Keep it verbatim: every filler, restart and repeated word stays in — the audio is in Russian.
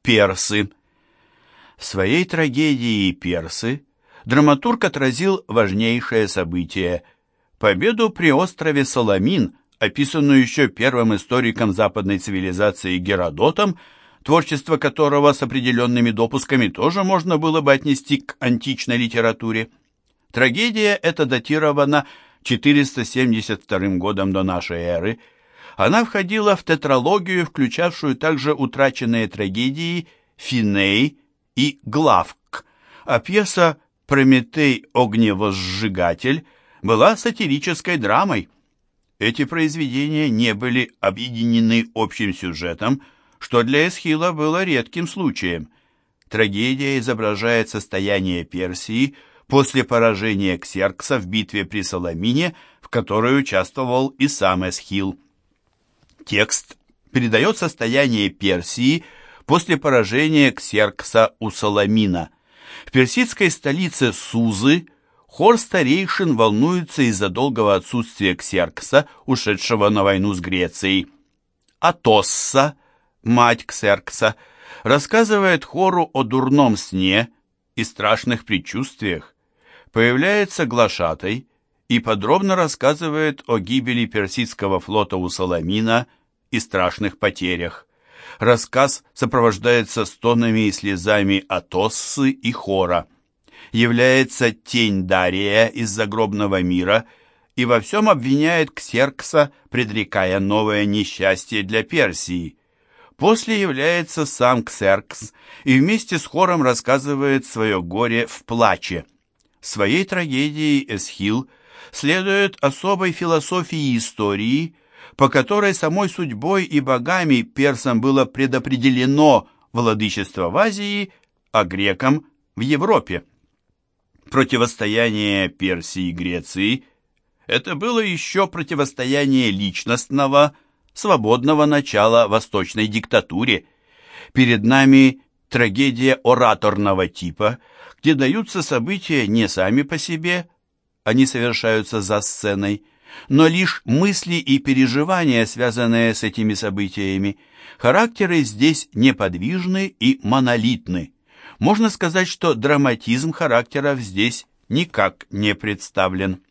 Персы. В своей трагедии «Персы» драматург отразил важнейшее событие – победу при острове Саламин, описанную еще первым историком западной цивилизации Геродотом, творчество которого с определенными допусками тоже можно было бы отнести к античной литературе. Трагедия эта датирована четыреста семьдесят вторым годом до нашей эры. Она входила в тетралогию, включавшую также утраченные трагедии «Финей» и «Главк», а пьеса «Прометей огневозжигатель» была сатирической драмой. Эти произведения не были объединены общим сюжетом, что для Эсхила было редким случаем. Трагедия изображает состояние Персии после поражения Ксеркса в битве при Саламине, в которой участвовал и сам Эсхил. Текст передает состояние Персии после поражения Ксеркса у Саламина. В персидской столице Сузы хор старейшин волнуется из-за долгого отсутствия Ксеркса, ушедшего на войну с Грецией. Атосса, мать Ксеркса, рассказывает хору о дурном сне и страшных предчувствиях. Появляется глашатай и подробно рассказывает о гибели персидского флота у Саламина и страшных потерях. Рассказ сопровождается стонами и слезами Атоссы и хора. Является тень Дария из загробного мира и во всем обвиняет Ксеркса, предрекая новое несчастье для Персии. После является сам Ксеркс и вместе с хором рассказывает свое горе в плаче. Своей трагедией Эсхил следует особой философии истории, по которой самой судьбой и богами персам было предопределено владычество в Азии, а грекам в Европе. Противостояние Персии и Греции – это было еще противостояние личностного, свободного начала восточной диктатуре. Перед нами трагедия ораторного типа, где даются события не сами по себе, они совершаются за сценой, но лишь мысли и переживания, связанные с этими событиями. Характеры здесь неподвижны и монолитны. Можно сказать, что драматизм характеров здесь никак не представлен.